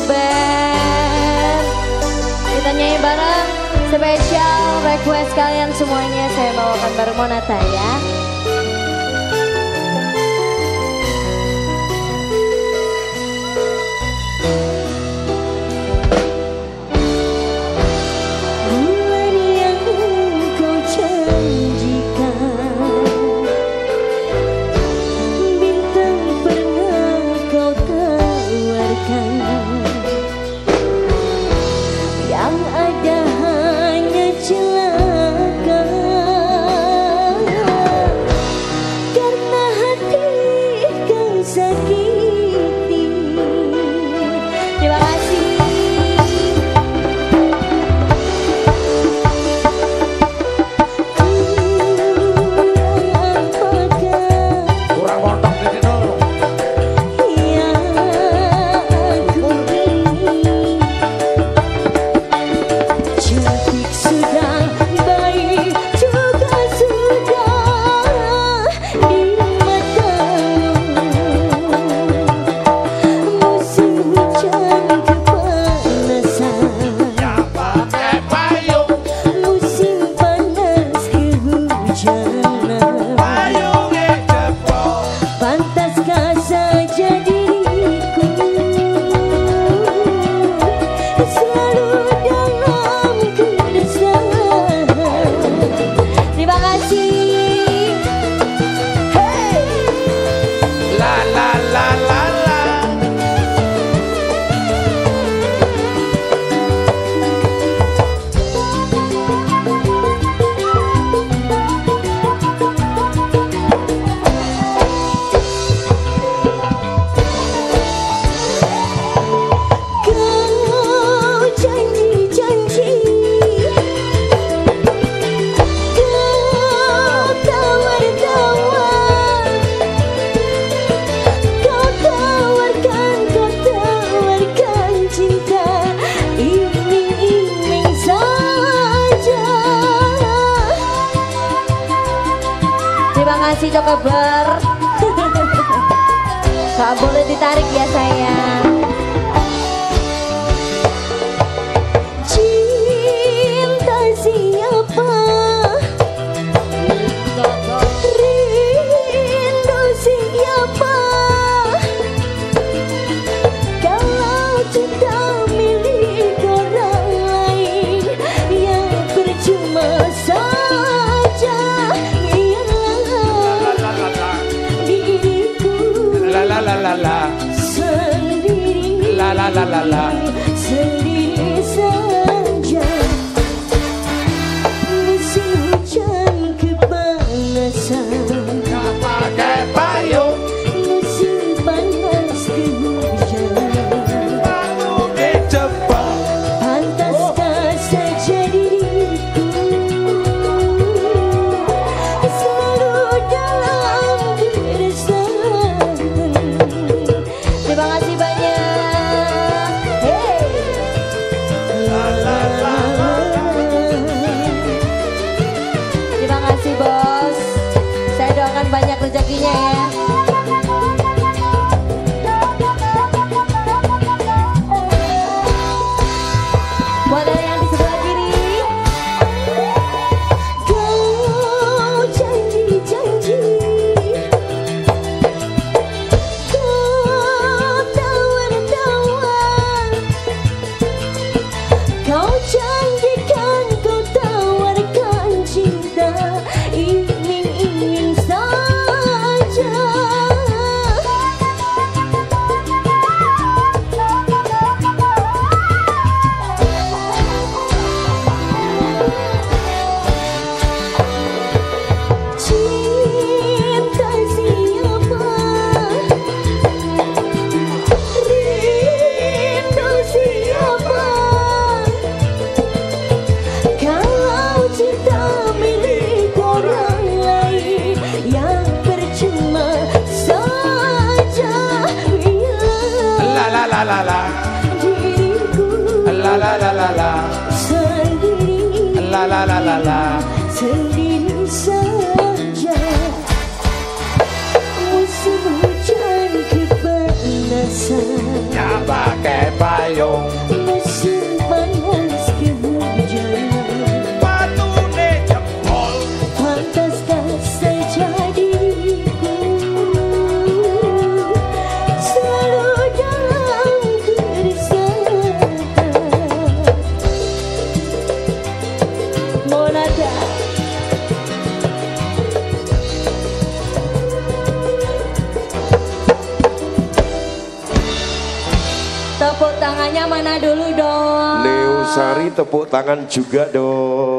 Band. Kita nyanyi bareng spesial request kalian semuanya. Saya bawakan bareng Monata ya. Terima kasih Cokeber. Gak boleh ditarik ya sayang. Cinta siapa, rindu siapa, kalau cinta milik orang lain yang percuma saja. Sendiri, sendiri saja. Musim hujan kepanasan, gak pakai payung. musim panas kehujanan, Payung kejebak. pantaskah saja diriku selalu dalam keresahan. Terima kasih banyak. Hey. Terima kasih bos. Saya doakan banyak rezekinya ya. Buat yang di sebelah kiri. Kau janji-janji, kau janjikan kau tawarkan cinta, iming-iming saja. Cinta siapa, rindu siapa, kalau cinta milik orang lain yang percuma saja. La Diriku sendiri, sendiri saja. Musim hujan kepanasan, gak pakai payung. tangannya mana dulu dong. Leo Sari tepuk tangan juga dong.